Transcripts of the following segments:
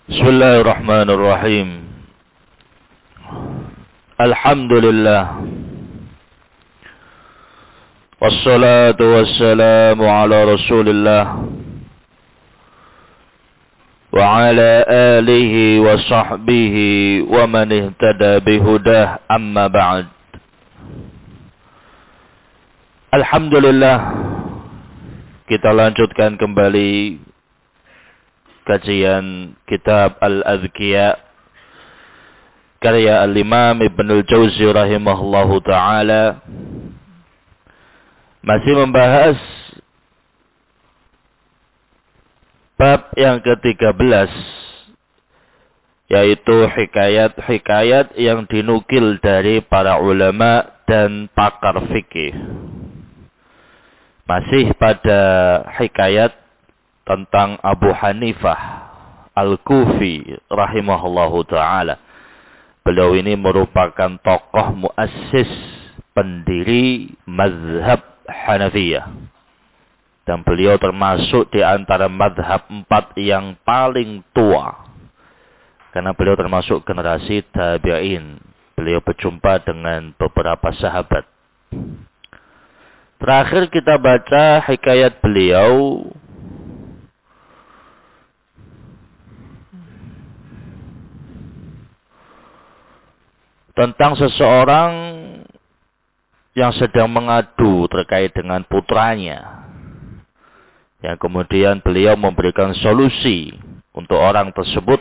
Bismillahirrahmanirrahim. Alhamdulillah. Wassalatu wassalamu ala Rasulillah wa ala alihi wa sahbihi wa man ihtada bihudah, amma ba'd. Alhamdulillah, kita lanjutkan kembali kajian kitab Al-Adhkiya karya Al-Imam Ibnul Jauzi rahimahullahu ta'ala. Masih membahas bab yang ke-13, yaitu hikayat-hikayat yang dinukil dari para ulama dan pakar fikih. Masih pada hikayat tentang Abu Hanifah Al-Kufi rahimahullahu ta'ala. Beliau ini merupakan tokoh muassis, pendiri mazhab Hanafiyah. Dan beliau termasuk di antara mazhab 4 yang paling tua. Karena beliau termasuk generasi tabi'in. Beliau berjumpa dengan beberapa sahabat. Terakhir kita baca hikayat beliau tentang seseorang yang sedang mengadu terkait dengan putranya. Yang kemudian beliau memberikan solusi untuk orang tersebut.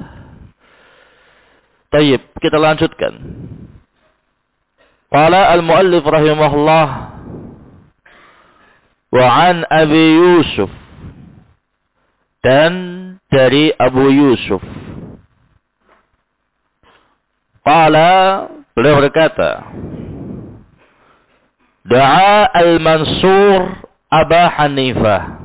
Tayyib, kita lanjutkan. Qala al-muallif rahimahullah wa an Abi Yusuf, dan dari Abu Yusuf. Qala, beliau berkata, Da'a al-Mansur Aba Hanifah.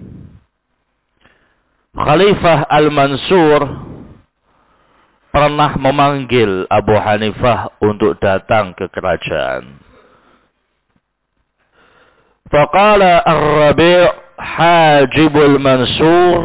Khalifah al-Mansur pernah memanggil Abu Hanifah untuk datang ke kerajaan. Faqala Ar-Rabi' Hajibul Mansur.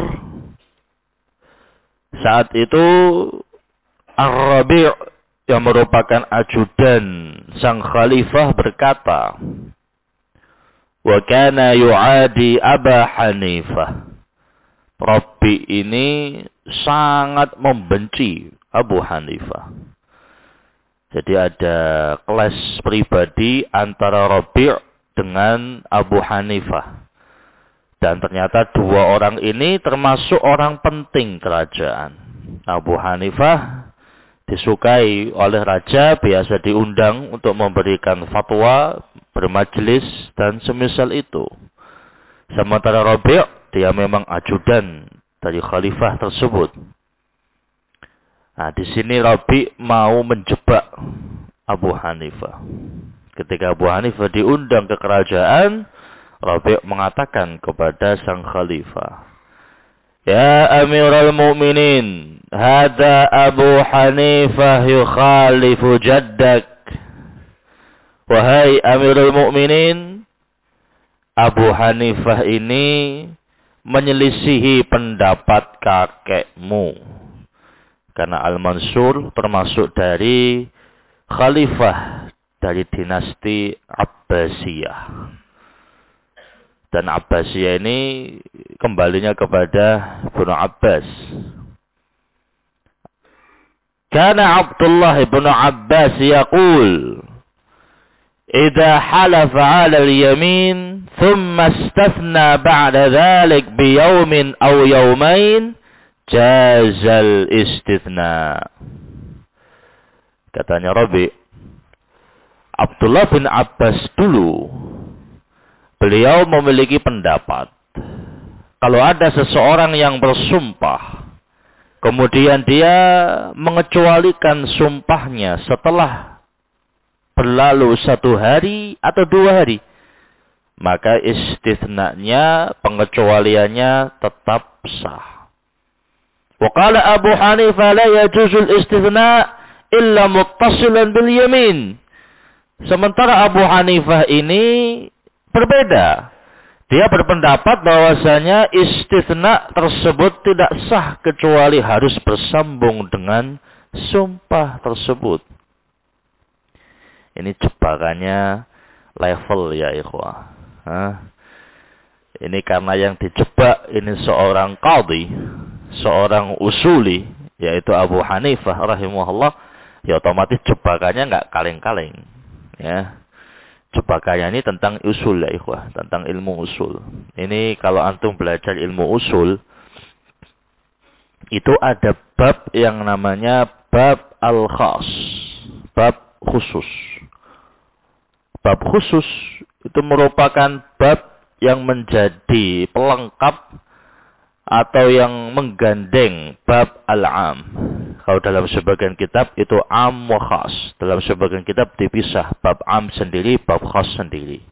Saat itu Ar-Rabi' yang merupakan ajudan sang khalifah berkata, wa kana yu'adi Aba Hanifah. Rabi' ini sangat membenci Abu Hanifah. Jadi ada kelas pribadi antara Rabi' dengan Abu Hanifah. Dan ternyata dua orang ini termasuk orang penting kerajaan. Abu Hanifah disukai oleh raja, biasa diundang untuk memberikan fatwa, bermajelis, dan semisal itu. Sementara Rabi' dia memang ajudan dari khalifah tersebut. Nah, di sini Rabi' mau menjebak Abu Hanifah. Ketika Abu Hanifah diundang ke kerajaan, Rabi' mengatakan kepada sang khalifah, Ya Amirul Mu'minin, hada Abu Hanifah yukhalifu jaddak. Wahai Amirul Mu'minin, Abu Hanifah ini menyelisihi pendapat kakekmu. Karena Al-Mansur termasuk dari khalifah dari dinasti Abbasiyah. Dan Abbasiyah ini kembalinya kepada Ibnu Abbas. Kana Abdullah ibn Abbas yaqul, Idza halafa 'ala al-yamin, thumma istathna ba'da dhalik bi yawmin aw yawmain, jazal istithna. Katanya Rabi', Abdullah bin Abbas dulu, beliau memiliki pendapat, kalau ada seseorang yang bersumpah, kemudian dia mengecualikan sumpahnya setelah berlalu 1 hari atau 2 hari, maka istithnanya, pengecualiannya tetap sah. Wa qala Abu Hanifah la yajuzul istithna illa muttasilan bil yamin. Sementara Abu Hanifah ini berbeda. Dia berpendapat bahwasanya istitsna tersebut tidak sah kecuali harus bersambung dengan sumpah tersebut. Ini jebakannya level ya ikhwah. Ini karena yang dijebak ini seorang qadhi, seorang usuli, yaitu Abu Hanifah rahimahullah, ya otomatis jebakannya nggak kaleng-kaleng. Ya. Jebakannya ini tentang usul ya ikhwah, tentang ilmu usul. Ini kalau antum belajar ilmu usul, itu ada bab yang namanya bab al-khas, bab khusus. Bab khusus itu merupakan bab yang menjadi pelengkap atau yang menggandeng bab al-am. Kalau dalam sebagian kitab itu am wa khas. Dalam sebagian kitab dipisah. Bab am sendiri, bab khas sendiri.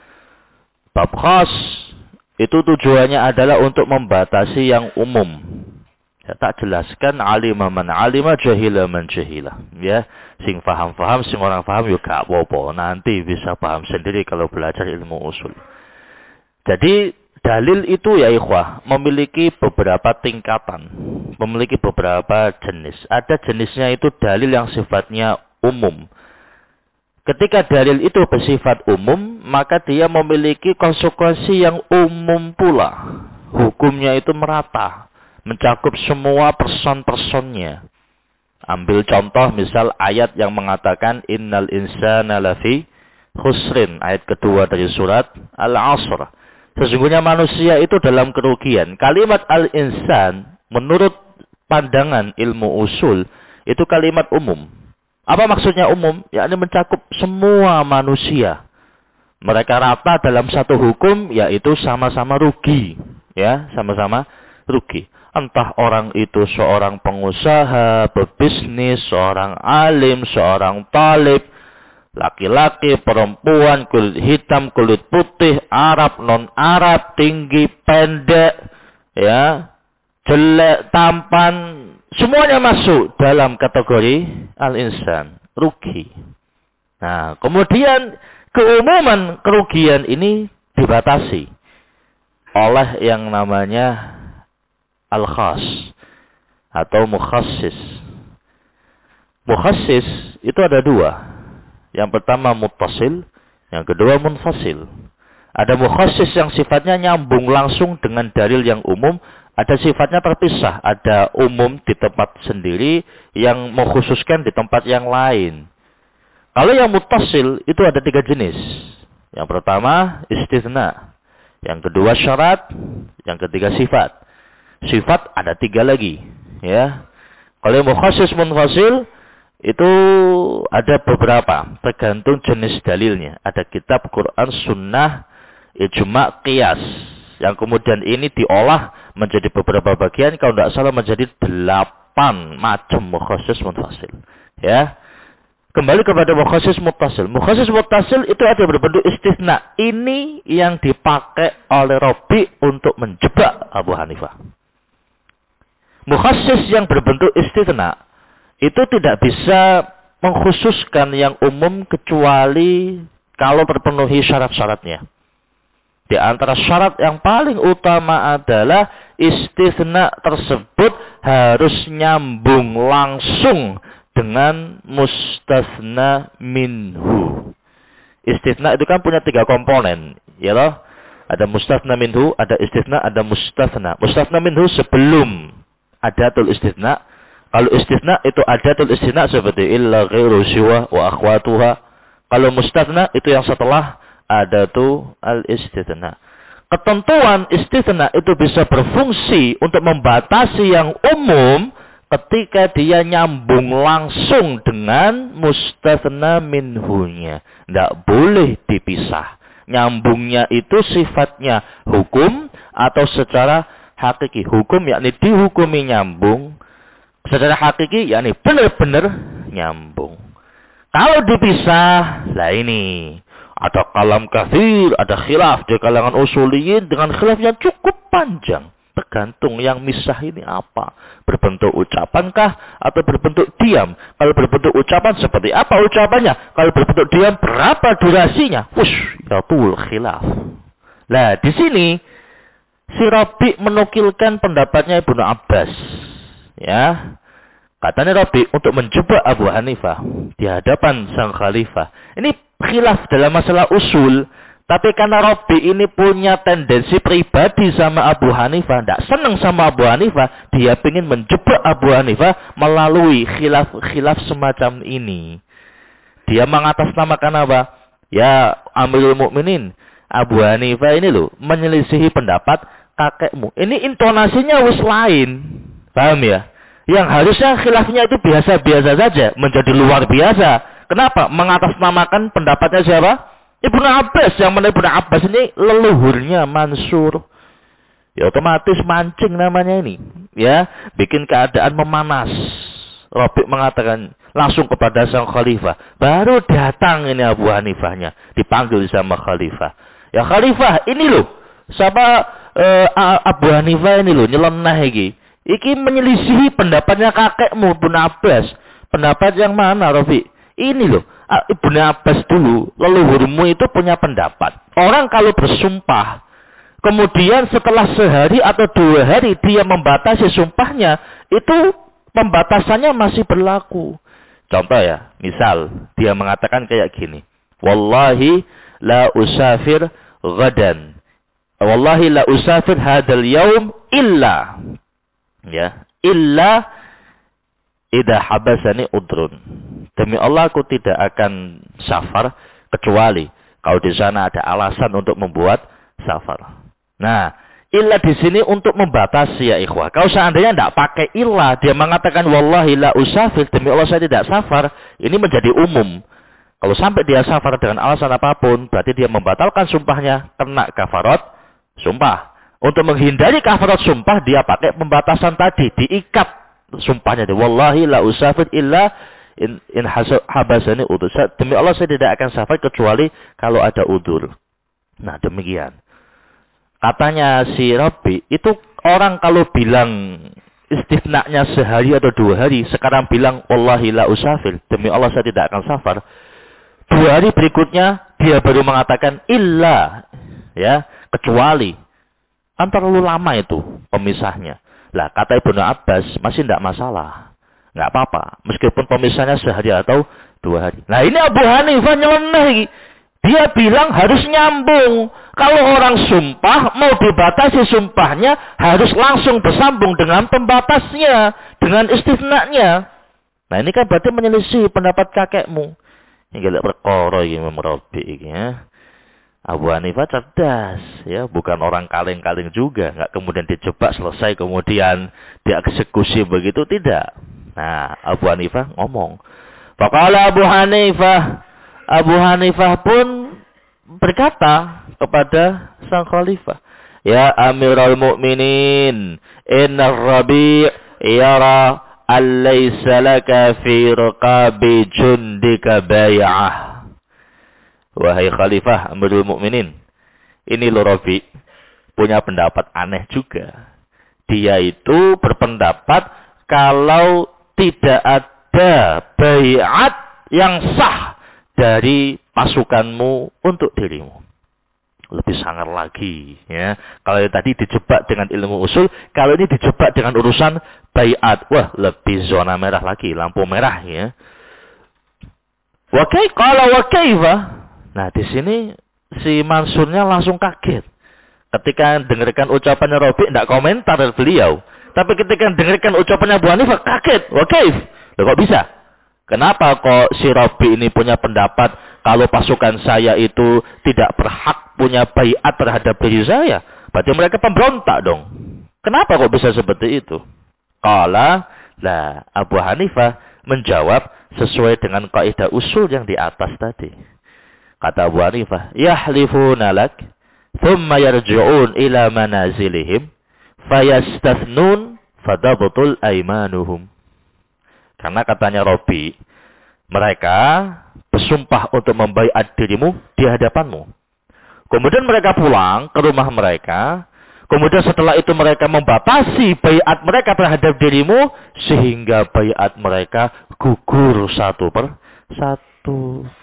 Bab khas itu tujuannya adalah untuk membatasi yang umum. Ya, tak jelaskan alima man alima, jahila man jahila. Ya, sing faham-faham, sing orang faham juga apa-apa. Nanti bisa paham sendiri kalau belajar ilmu usul. Jadi dalil itu ya ikhwah memiliki beberapa tingkatan, memiliki beberapa jenis. Ada jenisnya itu dalil yang sifatnya umum. Ketika dalil itu bersifat umum, maka dia memiliki konsekuensi yang umum pula. Hukumnya itu merata, mencakup semua person-personnya. Ambil contoh misal ayat yang mengatakan innal insana lafi khusrin, ayat kedua dari surat Al-Asr. Sesungguhnya manusia itu dalam kerugian. Kalimat al-insan menurut pandangan ilmu usul itu kalimat umum. Apa maksudnya umum? Yakni mencakup semua manusia. Mereka rata dalam satu hukum, yaitu sama-sama rugi. Ya, sama-sama rugi. Entah orang itu seorang pengusaha, pebisnis, seorang alim, seorang talib, laki-laki, perempuan, kulit hitam, kulit putih, Arab, non-Arab, tinggi, pendek, ya, jelek, tampan, semuanya masuk dalam kategori al-insan, rugi. Nah, kemudian keumuman kerugian ini dibatasi oleh yang namanya al-khas atau mukhassis. Mukhassis itu ada dua. Yang pertama muttasil, yang kedua munfasil. Ada mukhassis yang sifatnya nyambung langsung dengan dalil yang umum, ada sifatnya terpisah, ada umum di tempat sendiri yang mengkhususkan di tempat yang lain. Kalau yang muttasil itu ada 3 jenis. Yang pertama istitsna, yang kedua syarat, yang ketiga sifat. Sifat ada 3 lagi, ya. Kalau yang mukhassis munfasil itu ada beberapa, tergantung jenis dalilnya. Ada kitab, Quran, sunnah, ijma', qiyas. Yang kemudian ini diolah menjadi beberapa bagian, kalau tidak salah menjadi 8 macam mukhassis munfasil. Ya. Kembali kepada mukhassis muttasil. Mukhassis muttasil itu ada berbentuk istitsna. Ini yang dipakai oleh Rabi untuk menjebak Abu Hanifah. Mukhassis yang berbentuk istitsna itu tidak bisa mengkhususkan yang umum kecuali kalau terpenuhi syarat-syaratnya. Di antara syarat yang paling utama adalah istitsna tersebut harus nyambung langsung dengan mustatsna minhu. Istitsna itu kan punya 3 komponen, ya loh. Ada mustatsna minhu, ada istitsna, ada mustatsna. Mustatsna minhu sebelum adatul istitsna. Kalau istitsna itu adatul istitsna seperti illa ghairu siwa wa akhwatuha. Kalau mustatsna itu yang setelah adatu al-istitsna. Ketentuan istitsna itu bisa berfungsi untuk membatasi yang umum ketika dia nyambung langsung dengan mustatsna minhunya. Tidak boleh dipisah. Nyambungnya itu sifatnya hukum atau secara hakiki. Hukum yakni dihukumi nyambung. Secara hakiki, yakni benar-benar nyambung. Kalau dipisah, lah ini. Ada kalam kathir, ada khilaf di kalangan usuliyin dengan khilaf yang cukup panjang. Tergantung yang misah ini apa. Berbentuk ucapankah atau berbentuk diam. Kalau berbentuk ucapan, seperti apa ucapannya. Kalau berbentuk diam, berapa durasinya. Wush, yatul khilaf. Nah, di sini si Rabi menukilkan pendapatnya Ibnu Abbas. Ya. Katanya Rabi untuk mencoba Abu Hanifah di hadapan sang khalifah. Ini khilaf dalam masalah usul. Tapi karena Rabi ini punya tendensi pribadi sama Abu Hanifah. Tidak senang sama Abu Hanifah. Dia ingin menjebak Abu Hanifah melalui khilaf semacam ini. Dia mengatasnamakan apa? Ya Amirul Mukminin, Abu Hanifah ini loh menyelisihi pendapat kakekmu. Ini intonasinya wis lain. Paham ya? Yang harusnya khilafnya itu biasa-biasa saja. Menjadi luar biasa. Kenapa? Mengatasnamakan pendapatnya siapa? Ibnu Abbas. Yang mana Ibnu Abbas ini leluhurnya Mansur. Ya otomatis mancing namanya ini. Ya, bikin keadaan memanas. Rabi mengatakan langsung kepada sang khalifah. Baru datang ini Abu Hanifahnya. Dipanggil sama khalifah. Ya khalifah, ini loh. Siapa Abu Hanifah ini loh. Nyeleneh iki. Iki menyelisihi pendapatnya kakekmu, Ibnu Abbas. Pendapat yang mana, Rabi? Ini loh. Ibnu Abbas dulu. Leluhurmu itu punya pendapat. Orang kalau bersumpah. Kemudian setelah sehari atau 2 hari dia membatasi sumpahnya. Itu pembatasannya masih berlaku. Contoh ya, misal dia mengatakan kayak gini. Wallahi la usafir ghadan. Wallahi la usafir hadal yaum illa. Ya, illa idha habasani udrun. Demi Allah aku tidak akan safar kecuali kalau di sana ada alasan untuk membuat safar. Nah, illa di sini untuk membatasi ya ikhwah. Kalau seandainya tidak pakai illa, dia mengatakan wallahi la usafir, demi Allah saya tidak safar, ini menjadi umum. Kalau sampai dia safar dengan alasan apapun, berarti dia membatalkan sumpahnya, kena kafarat sumpah. Untuk menghindari kafarat sumpah, dia pakai pembatasan tadi, diikat sumpahnya. Wallahi la usafir illa in habasani udur. Demi Allah saya tidak akan safar kecuali kalau ada udur. Nah demikian. Katanya si Rabi, itu orang kalau bilang istisnanya sehari atau 2 hari, sekarang bilang wallahi la usafir, demi Allah saya tidak akan safar. 2 hari berikutnya dia baru mengatakan illa, ya, kecuali. Kan terlalu lama itu pemisahnya. Lah kata Ibnu Abbas masih tidak masalah. Nggak apa-apa, meskipun pemisahnya sehari atau 2 hari. Nah ini Abu Hanifah nyeleneh. Dia bilang harus nyambung. Kalau orang sumpah, mau dibatasi sumpahnya, harus langsung bersambung dengan pembatasnya. Dengan istisnanya. Nah ini kan berarti menyelisih pendapat kakekmu. Ini gak perkara ini Rabi ya. Abu Hanifah cerdas. Ya, bukan orang kaleng-kaleng juga. Nggak kemudian dijebak selesai, kemudian dieksekusi begitu. Tidak. Nah Abu Hanifah ngomong. Faqala Abu Hanifah. Abu Hanifah pun berkata kepada sang khalifah, ya Amirul Mukminin, inna Rabi' yara alaysa laka fi riqabi jundika bay'ah. Wahai khalifah Amirul Mukminin, ini lo Rabi' punya pendapat aneh juga. Dia itu berpendapat kalau tidak ada bay'at yang sah dari pasukanmu untuk dirimu. Lebih sangar lagi ya. Kalau tadi dijebak dengan ilmu usul, kalau ini dijebak dengan urusan baiat, wah lebih zona merah lagi, lampu merah ya. Wa kaifa? Nah, di sini si Mansurnya langsung kaget. Ketika dengarkan ucapannya Rabi, tidak komentar beliau. Tapi ketika dengarkan ucapannya Abu Hanifah, kaget. Wa kaif? Loh, kok bisa? Kenapa kok si Rabi ini punya pendapat kalau pasukan saya itu tidak berhak punya baiat terhadap diri saya? Berarti mereka pemberontak dong. Kenapa kok bisa seperti itu? Qala, lah Abu Hanifah menjawab sesuai dengan kaidah usul yang di atas tadi. Kata Abu Hanifah, yahlifuna lak, thumma yarji'un ila manazilihim, fayastathnun fadabtul aimanuhum. Karena katanya Rabi, mereka bersumpah untuk membaiat dirimu di hadapanmu. Kemudian mereka pulang ke rumah mereka. Kemudian setelah itu mereka membatasi baiat mereka terhadap dirimu. Sehingga baiat mereka gugur 1 per 1.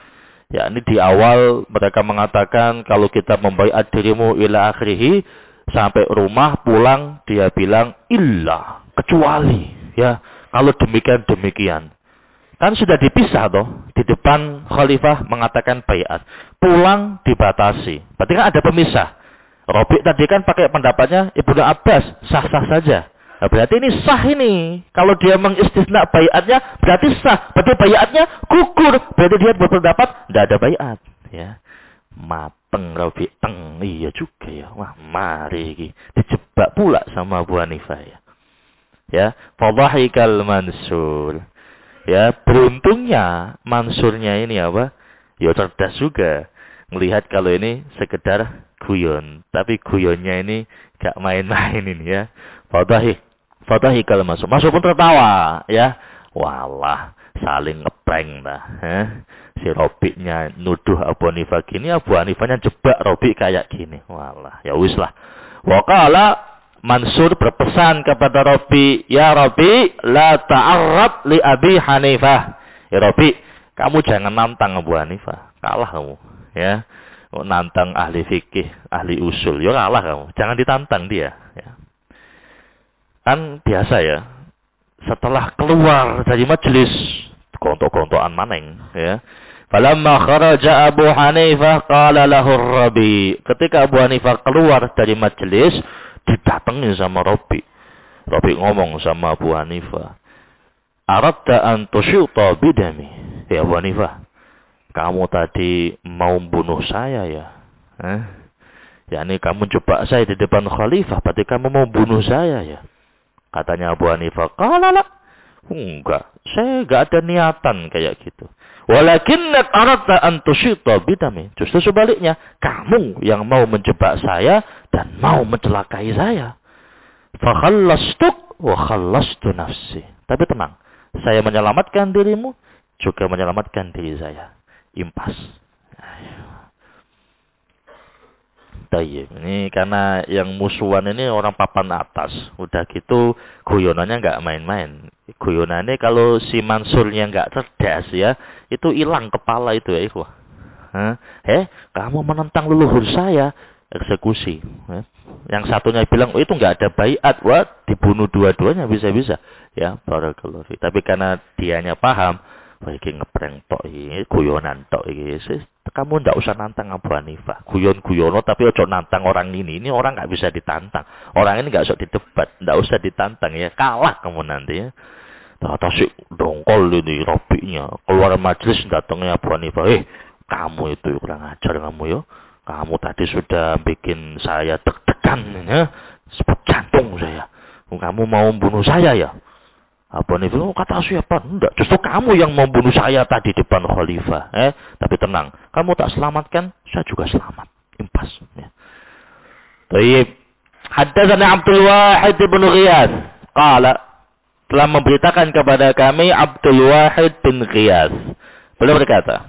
Ya, ini di awal mereka mengatakan kalau kita membaiat dirimu ila akhirih, sampai rumah pulang dia bilang illa, kecuali, ya. Kalau demikian. Kan sudah dipisah toh, di depan khalifah mengatakan baiat. Pulang dibatasi. Berarti kan ada pemisah. Rabi tadi kan pakai pendapatnya Ibnu Abbas, sah-sah saja. Nah, berarti ini sah ini. Kalau dia mengistisna baiatnya, berarti sah. Berarti baiatnya gugur. Berarti dia berpendapat tidak ada baiat. Ya, mateng Rabi teng. Iya juga ya. Wah, mari ini dijebak pula sama Abu Hanifah ya. Ya, fadhahikal Mansur. Ya, beruntungnya Mansurnya ini apa? Ya cerdas juga. Melihat kalau ini sekedar guyon. Tapi guyonnya ini gak main-main ini ya. Fadhahikal Mansur. Mansur pun tertawa ya. Walah, saling ngeprank dah. Si Robi'nya nuduh Abu Hanifah gini, Abu Hanifahnya jebak Robi' kayak gini. Walah, ya wis lah. Waqala Mansur berpesan kepada Robi, ya Robi, la ta'arrab li Abi Hanifah. Ya Robi, kamu jangan nantang Abu Hanifah. Kalah kamu. Ya, nantang ahli fikih, ahli usul. Ya kalah kamu. Jangan ditantang dia. Ya. Kan biasa ya. Setelah keluar dari majelis, gontok-gontokan maneng. Ya. Falamma kharaja Abu Hanifah qala lahu Rabi. Ketika Abu Hanifah keluar dari majelis, didatangi sama Rabi. Rabi ngomong sama Abu Hanifah, "Aradta an tusyuta bidami." Ya Abu Hanifah, kamu tadi mau bunuh saya ya? Ya ini kamu jebak saya di depan khalifah, berarti kamu mau bunuh saya ya? Katanya Abu Hanifah, "Qala la." Enggak, saya enggak ada niatan kayak gitu. Walakinnak aradta an tusyita bidami. Justru sebaliknya, kamu yang mau menjebak saya dan mau mencelakai saya. Fa khallastuk wa khallastu nafsi. Tapi tenang, saya menyelamatkan dirimu, juga menyelamatkan diri saya. Impas. Tayyib. Ini karena yang musuhan ini orang papan atas. Udah gitu guyonannya nggak main-main. Guyonannya kalau si Mansurnya nggak cerdas ya, itu hilang kepala itu ya ikhwah. Kamu menentang leluhur saya, eksekusi. Yang satunya bilang, oh, itu nggak ada baiat, wah dibunuh dua-duanya bisa-bisa. Ya, barakallahu fi. Tapi karena dianya paham, wah iki ngeprank tok iki, guyonan tok iki. Kamu ndak usah nantang Abu Hanifah. Guyon-guyono tapi ojo nantang orang ini. Ini orang nggak bisa ditantang. Orang ini nggak usah didebat, ndak usah ditantang ya. Kalah kamu nanti ya. Ternyata si dongkol ini Robi'nya keluar majelis datangnya Abu Hanifah. Kamu itu kurang ajar kamu ya. Kamu tadi sudah bikin saya deg-degan ya. Sebab jantung saya. Kamu mau bunuh saya ya? Abu Hanifah kata siapa? Enggak, justru kamu yang membunuh saya tadi depan khalifah. Tapi tenang, kamu tak selamatkan, saya juga selamat. Impas. Ya. Baik. Haddatsana Abdul Wahid bin Ghiyas. Qala, telah memberitakan kepada kami Abdul Wahid bin Ghiyas. Beliau berkata,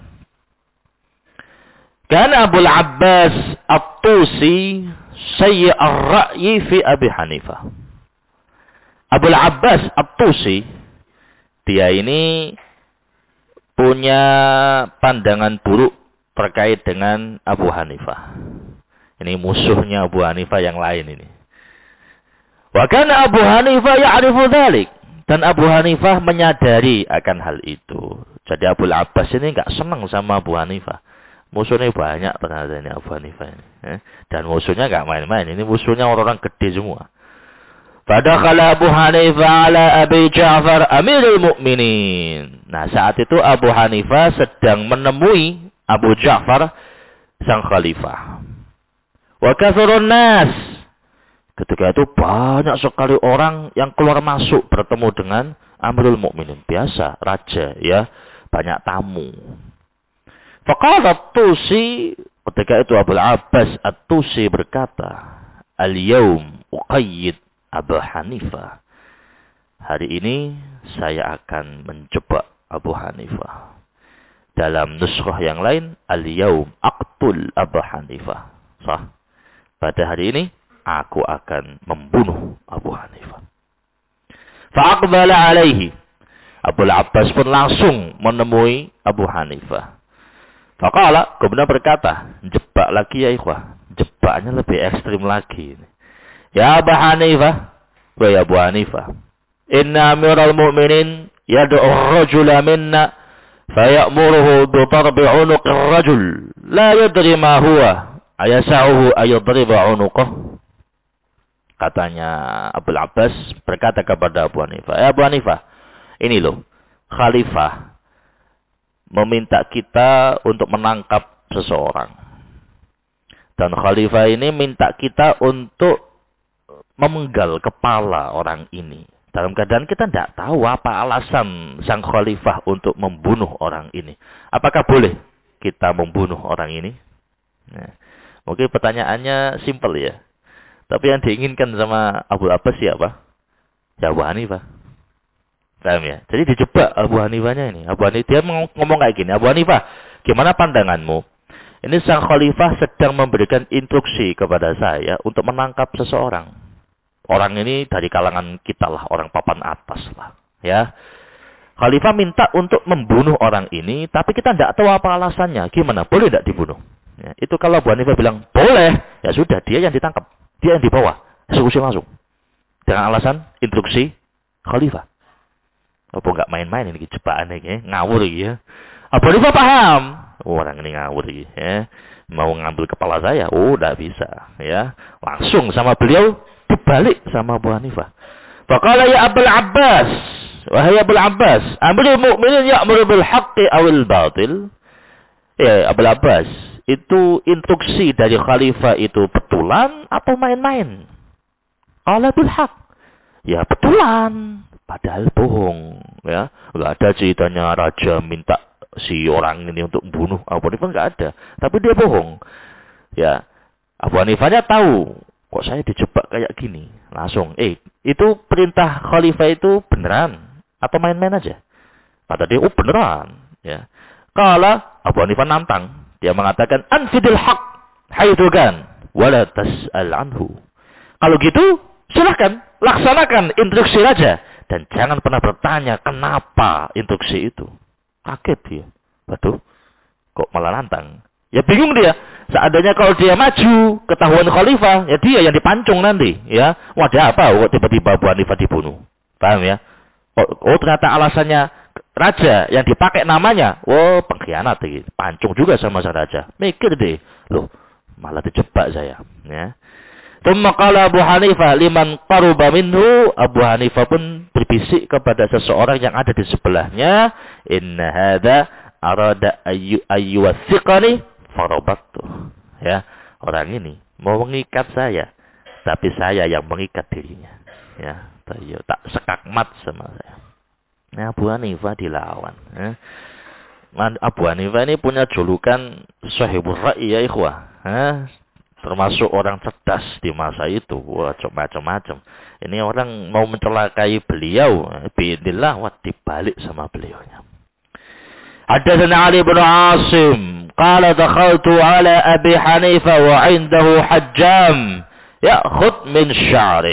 Kana Abu Abbas At-Tusi sayyi ar-ra'yi fi Abi Hanifah. Abu Abbas At-Tusi, dia ini punya pandangan buruk terkait dengan Abu Hanifah. Ini musuhnya Abu Hanifah yang lain ini. Wa kana Abu Hanifah ya'rifu dzalik. Dan Abu Hanifah menyadari akan hal itu. Jadi Abu Abbas ini enggak senang sama Abu Hanifah. Musuhnya banyak ternyata ini Abu Hanifah ini. Dan musuhnya enggak main-main. Ini musuhnya orang-orang gede semua. Fadakhala Abu Hanifah ala Abi Ja'far Amirul Mukminin. Nah, saat itu Abu Hanifah sedang menemui Abu Ja'far sang khalifah. Wa kathurun nas. Ketika itu banyak sekali orang yang keluar masuk bertemu dengan Amirul Mukminin. Biasa, raja ya, banyak tamu. Faqala At-Tusi, ketika itu Abu Abbas At-Tusi berkata, "Al-yawm uqayyid Abu Hanifah." Hari ini saya akan menjebak Abu Hanifah. Dalam nuskhah yang lain, al-yawm aqtul Abu Hanifah. Sah. Pada hari ini aku akan membunuh Abu Hanifah. Fa'aqbala alaihi. Abu Abbas pun langsung menemui Abu Hanifah. Faqala, kemudian berkata, jebak lagi ya ikhwah. Jebaknya lebih ekstrim lagi. Ya Abu Hanifah, wa ya Abu Hanifah. Inna amiral mu'minin yad'u ar-rajula minna faya'muruhu bi darbi 'unuq ar-rajul la yadri ma huwa ayasa'uhu ayadriba 'unuqah. Katanya Abu Abbas berkata kepada Abu Hanifah, Abu Hanifah, ini loh, khalifah meminta kita untuk menangkap seseorang. Dan khalifah ini minta kita untuk memenggal kepala orang ini. Dalam keadaan kita tidak tahu apa alasan sang khalifah untuk membunuh orang ini. Apakah boleh kita membunuh orang ini? Nah, mungkin pertanyaannya simpel ya. Tapi yang diinginkan sama Abu Abbas siapa? Ya Abu Hanifah. Paham ya? Jadi dijebak Abu Hanifahnya ini. Abu Hanifah dia ngomong kayak gini. Abu Hanifah, gimana pandanganmu? Ini sang khalifah sedang memberikan instruksi kepada saya untuk menangkap seseorang. Orang ini dari kalangan kita lah, orang papan atas lah. Ya, khalifah minta untuk membunuh orang ini, tapi kita tidak tahu apa alasannya. Gimana? Boleh tidak dibunuh? Ya, itu kalau Abu Hanifah bilang boleh, ya sudah dia yang ditangkap, dia yang dibawa, eksekusi langsung. Dengan alasan instruksi khalifah. Apa nggak main-main ini jebakan ini, ngawur ya. Abu Hanifah paham. Oh, orang ini ngawur ya. Mau ngambil kepala saya, oh tidak bisa ya. Langsung sama beliau dibalik sama Abu Hanifah. Faqala ya Abul Abbas, wahai Abul Abbas, amirul mu'minin ya'muru bil haqqi awil batil. Ya Abul Abbas, itu instruksi dari khalifah itu betulan atau main-main? Qala bil haqq. Ya betulan, padahal bohong ya. Enggak ada ceritanya raja minta si orang ini untuk membunuh Abu Hanifah, enggak ada. Tapi dia bohong. Ya. Abu Hanifahnya tahu, kok saya dijebak kayak gini. Langsung, itu perintah khalifah itu beneran atau main-main aja? Kata dia, oh beneran. Ya. Kala Abu Hanifah nantang, dia mengatakan anfidil haq haitsu kan wala tas'al anhu. Kalau gitu, silahkan laksanakan instruksi raja dan jangan pernah bertanya kenapa instruksi itu. Kaget dia. Waduh, kok malah nantang? Ya bingung dia. Seandainya kalau dia maju, ketahuan khalifah, ya dia yang dipancung nanti. Ya, wadah apa? Kok tiba-tiba Abu Hanifah dibunuh? Paham ya? Oh ternyata alasannya raja yang dipakai namanya. Oh pengkhianat. Pancung juga sama sang raja. Mikir deh. Loh, malah dijebak saya. Ya. Tsumma qala Abu Hanifah liman qaruba minhu. Abu Hanifah pun berbisik kepada seseorang yang ada di sebelahnya, inna hadza arada ayyuwathiqani farabatu. Ya, orang ini mau mengikat saya, tapi saya yang mengikat dirinya. Ya, tak sekakmat sama saya. Nah, Abu Hanifah dilawan. Ya. Abu Hanifah ini punya julukan Sahibur Ra'i ya ikhwah. Termasuk orang cerdas di masa itu. Wah, macam-macam. Ini orang mau mencelakai beliau. Biidillah, wah dibalik sama beliaunya. Hadatsana Ali bin Asim. Qala dakhaltu ala Abi Hanifah wa indahu hajjam. Ya'khud min sya'rih.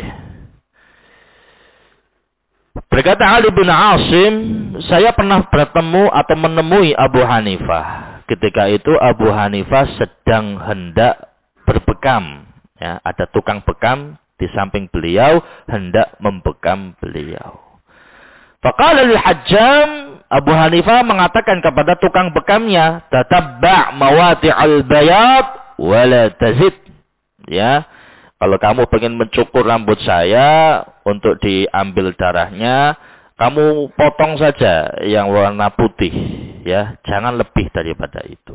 Berkata Ali bin Asim, saya pernah bertemu atau menemui Abu Hanifah. Ketika itu Abu Hanifah sedang hendak berbekam, ya, ada tukang bekam di samping beliau hendak membekam beliau. Faqala al-hajjam, Abu Hanifah mengatakan kepada tukang bekamnya, tatabba' mawati'al bayad wa la tazid. Ya, kalau kamu ingin mencukur rambut saya untuk diambil darahnya, kamu potong saja yang warna putih, ya, jangan lebih daripada itu.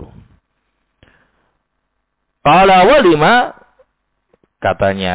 Qala walima, katanya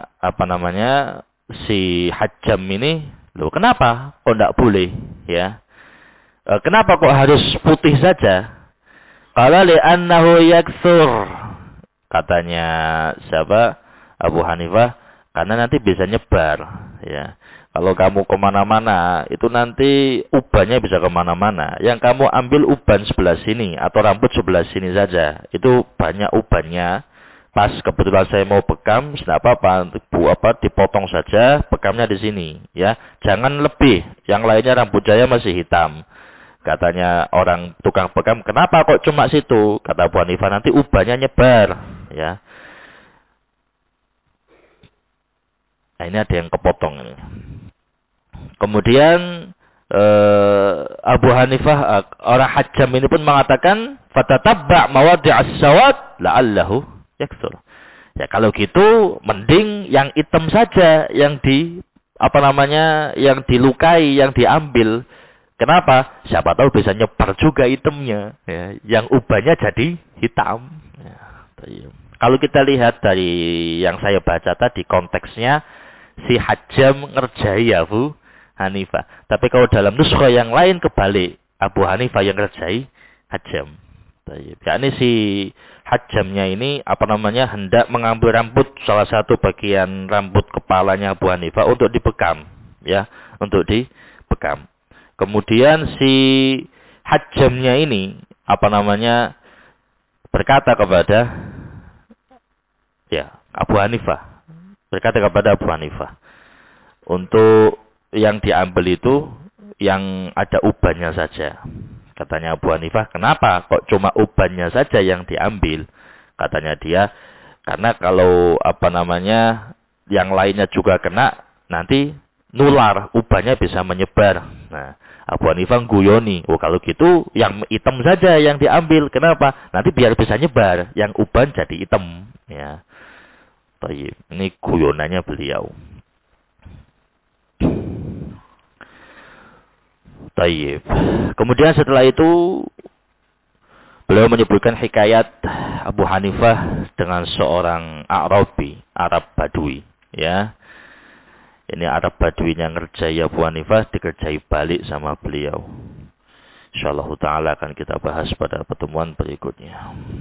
si hajjam ini, loh kenapa kok tidak boleh ya? Kenapa kok harus putih saja? Qala li'annahu yaktsur, katanya siapa? Abu Hanifah, karena nanti bisa nyebar ya. Kalau kamu kemana-mana, itu nanti ubannya bisa kemana-mana. Yang kamu ambil uban sebelah sini, atau rambut sebelah sini saja. Itu banyak ubannya. Pas kebetulan saya mau bekam, tidak apa-apa, dipotong saja, bekamnya di sini. Ya, jangan lebih. Yang lainnya rambut saya masih hitam. Katanya orang tukang bekam, kenapa kok cuma situ? Kata Abu Hanifah, nanti ubahnya nyebar. Ya. Nah, ini ada yang kepotong ini. Kemudian Abu Hanifah, orang Hajjam ini pun mengatakan, fatatabba' mawadi'as sawad la'allahu yaksur. Ya kalau gitu mending yang hitam saja yang yang dilukai, yang diambil. Kenapa? Siapa tahu bisa nyebar juga hitamnya, ya, yang ubahnya jadi hitam. Ya, kalau kita lihat dari yang saya baca tadi konteksnya, si Hajjam ngerjai Abu Hanifah. Tapi kalau dalam nuskha yang lain kebalik, Abu Hanifah yang ngerjai Hajjam. Yakni si Hajjamnya ini hendak mengambil rambut, salah satu bagian rambut kepalanya Abu Hanifah untuk dibekam, ya, untuk dibekam. Kemudian si Hajjamnya ini berkata kepada Abu Hanifah, untuk yang diambil itu yang ada ubannya saja. Katanya Abu Hanifah, kenapa kok cuma ubannya saja yang diambil? Katanya dia, karena kalau yang lainnya juga kena, nanti nular, ubannya bisa menyebar. Nah, Abu Hanifah guyoni, kalau gitu yang hitam saja yang diambil. Kenapa? Nanti biar bisa nyebar, yang uban jadi hitam. Ya, ini guyonannya beliau. Tayyib. Kemudian setelah itu beliau menyebutkan hikayat Abu Hanifah dengan seorang Arabi, Arab Badui, ya. Ini Arab Baduinya ngerjai Abu Hanifah, dikerjai balik sama beliau. Insyaallah taala akan kita bahas pada pertemuan berikutnya.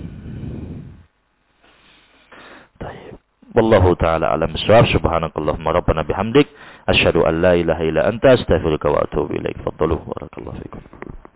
Tayyib. Wallahu taala alam bissawab. Subhanakallahumma rabbana bihamdik asyhadu an la ilaha illa anta astaghfiruka wa atubu ilaik. Faddalu barakallahu.